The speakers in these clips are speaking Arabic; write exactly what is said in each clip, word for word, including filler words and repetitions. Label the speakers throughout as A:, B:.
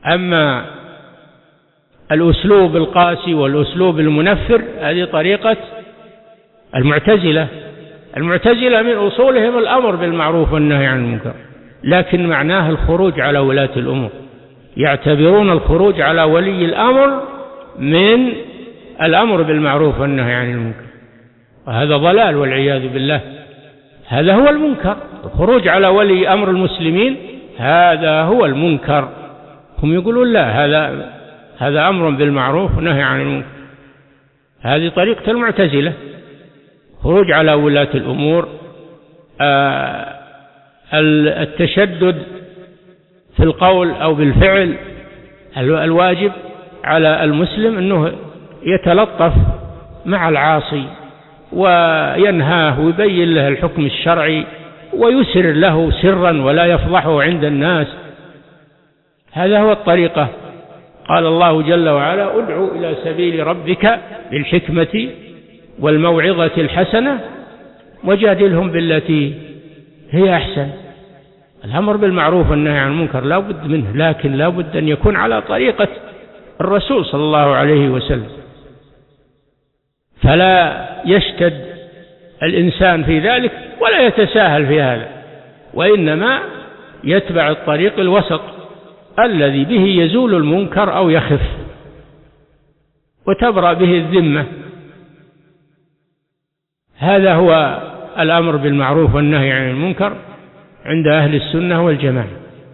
A: أما الأسلوب القاسي والأسلوب المنفر هذه طريقة المعتزلة. المعتزلة من أصولهم الأمر بالمعروف والنهي عن المنكر، لكن معناه الخروج على ولاة الأمور، يعتبرون الخروج على ولي الأمر من الأمر بالمعروف والنهي عن المنكر، وهذا ضلال والعياذ بالله. هذا هو المنكر، الخروج على ولي أمر المسلمين هذا هو المنكر. هم يقولون لا، هذا هذا أمر بالمعروف ونهي عن المنكر. هذه طريقة المعتزلة، خروج على ولاة الأمور، آه التشدد في القول أو بالفعل. الواجب على المسلم أنه يتلطف مع العاصي وينهاه ويبين له الحكم الشرعي ويسر له سرا ولا يفضحه عند الناس. هذا هو الطريقة. قال الله جل وعلا: ادعو إلى سبيل ربك بالحكمة والموعظة الحسنة وجادلهم بالتي هي أحسن. الأمر بالمعروف والنهي عن المنكر لا بد منه، لكن لا بد أن يكون على طريقة الرسول صلى الله عليه وسلم، فلا يشتد الإنسان في ذلك ولا يتساهل في هذا، وإنما يتبع الطريق الوسط الذي به يزول المنكر أو يخف وتبرأ به الذمة. هذا هو الأمر بالمعروف والنهي عن المنكر عند أهل السنة والجماعة،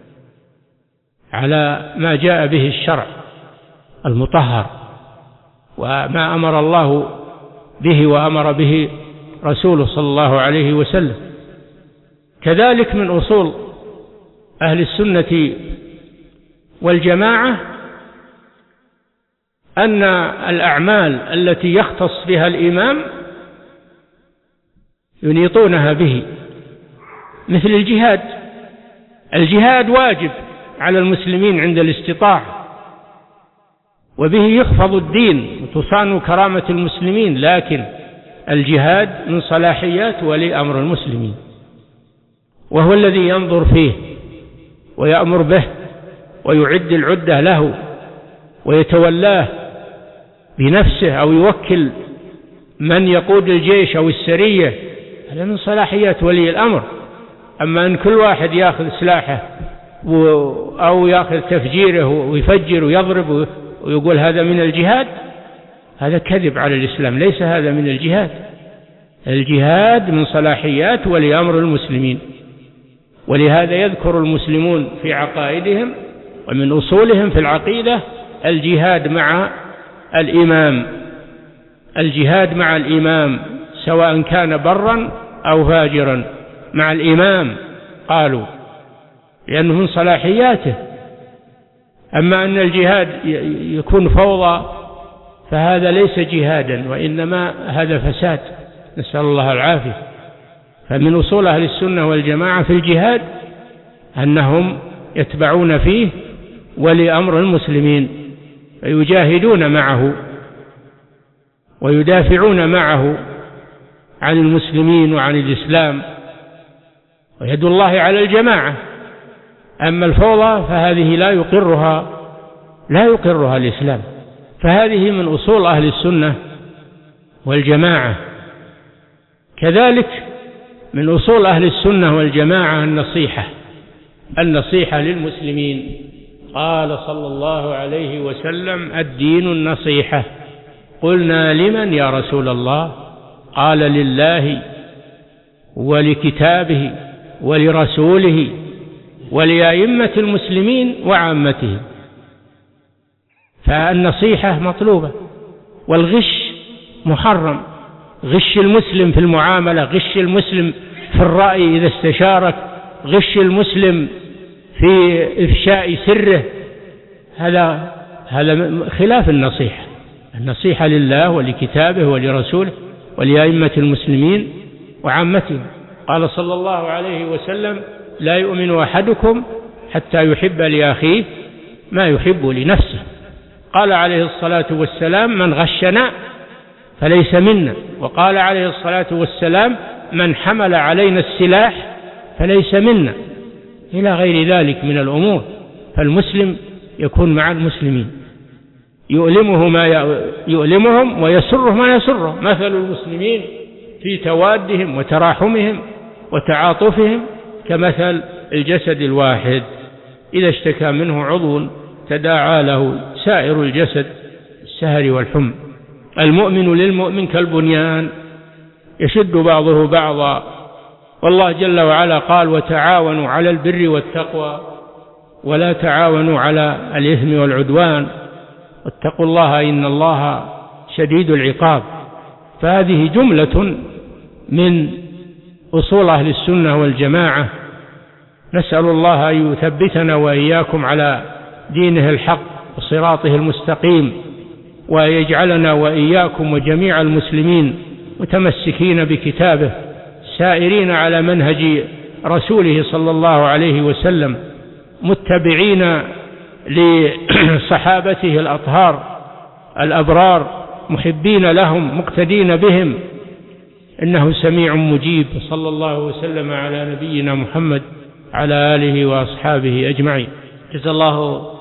A: على ما جاء به الشرع المطهر وما أمر الله به وأمر به رسوله صلى الله عليه وسلم. كذلك من أصول أهل السنة والجماعة أن الأعمال التي يختص بها الإمام ينيطونها به، مثل الجهاد. الجهاد واجب على المسلمين عند الاستطاعة، وبه يحفظ الدين وتصان كرامة المسلمين، لكن الجهاد من صلاحيات ولي أمر المسلمين، وهو الذي ينظر فيه ويأمر به ويعد العدة له ويتولاه بنفسه أو يوكل من يقود الجيش أو السرية. هذا من صلاحيات ولي الأمر. أما أن كل واحد يأخذ سلاحه أو يأخذ تفجيره ويفجر ويضرب ويقول هذا من الجهاد، هذا كذب على الإسلام، ليس هذا من الجهاد. الجهاد من صلاحيات ولي أمر المسلمين، ولهذا يذكر المسلمون في عقائدهم ومن أصولهم في العقيدة الجهاد مع الإمام، الجهاد مع الإمام سواء كان برا أو فاجرا، مع الإمام قالوا، لأنه من صلاحياته. أما أن الجهاد يكون فوضى فهذا ليس جهادا، وإنما هذا فساد، نسأل الله العافية. فمن أصول أهل السنة والجماعة في الجهاد أنهم يتبعون فيه ولي أمر المسلمين، فيجاهدون معه ويدافعون معه عن المسلمين وعن الإسلام، ويد الله على الجماعة. أما الفوضى فهذه لا يقرها لا يقرها الإسلام. فهذه من أصول أهل السنة والجماعة. كذلك من أصول أهل السنة والجماعة النصيحة، النصيحة للمسلمين. قال صلى الله عليه وسلم: الدين النصيحة. قلنا: لمن يا رسول الله؟ قال: لله ولكتابه ولرسوله ولأئمة المسلمين وعامتهم. فالنصيحة مطلوبة، والغش محرم. غش المسلم في المعاملة، غش المسلم في الرأي إذا استشارك، غش المسلم في إفشاء سره، هذا هذا خلاف النصيحة. النصيحة لله ولكتابه ولرسوله ولأئمة المسلمين وعامتهم. قال صلى الله عليه وسلم: لا يؤمن أحدكم حتى يحب لأخيه ما يحب لنفسه. قال عليه الصلاة والسلام: من غشنا فليس منا. وقال عليه الصلاة والسلام: من حمل علينا السلاح فليس منا، إلى غير ذلك من الأمور. فالمسلم يكون مع المسلمين، يؤلمه ما يؤلمهم ويسره ما يسره. مثل المسلمين في توادهم وتراحمهم وتعاطفهم كمثل الجسد الواحد، إذا اشتكى منه عضو تداعى له سائر الجسد السهر والحمى. المؤمن للمؤمن كالبنيان يشد بعضه بعضا. والله جل وعلا قال: وتعاونوا على البر والتقوى ولا تعاونوا على الإثم والعدوان واتقوا الله إن الله شديد العقاب. فهذه جملة من أصول أهل السنة والجماعة. نسأل الله أن يثبتنا وإياكم على دينه الحق وصراطه المستقيم، ويجعلنا وإياكم وجميع المسلمين متمسكين بكتابه، سائرين على منهج رسوله صلى الله عليه وسلم، متبعين لصحابته الأطهار الأبرار، محبين لهم مقتدين بهم، إنه سميع مجيب. صلى الله وسلم على نبينا محمد على آله وأصحابه أجمعين.
B: جزا الله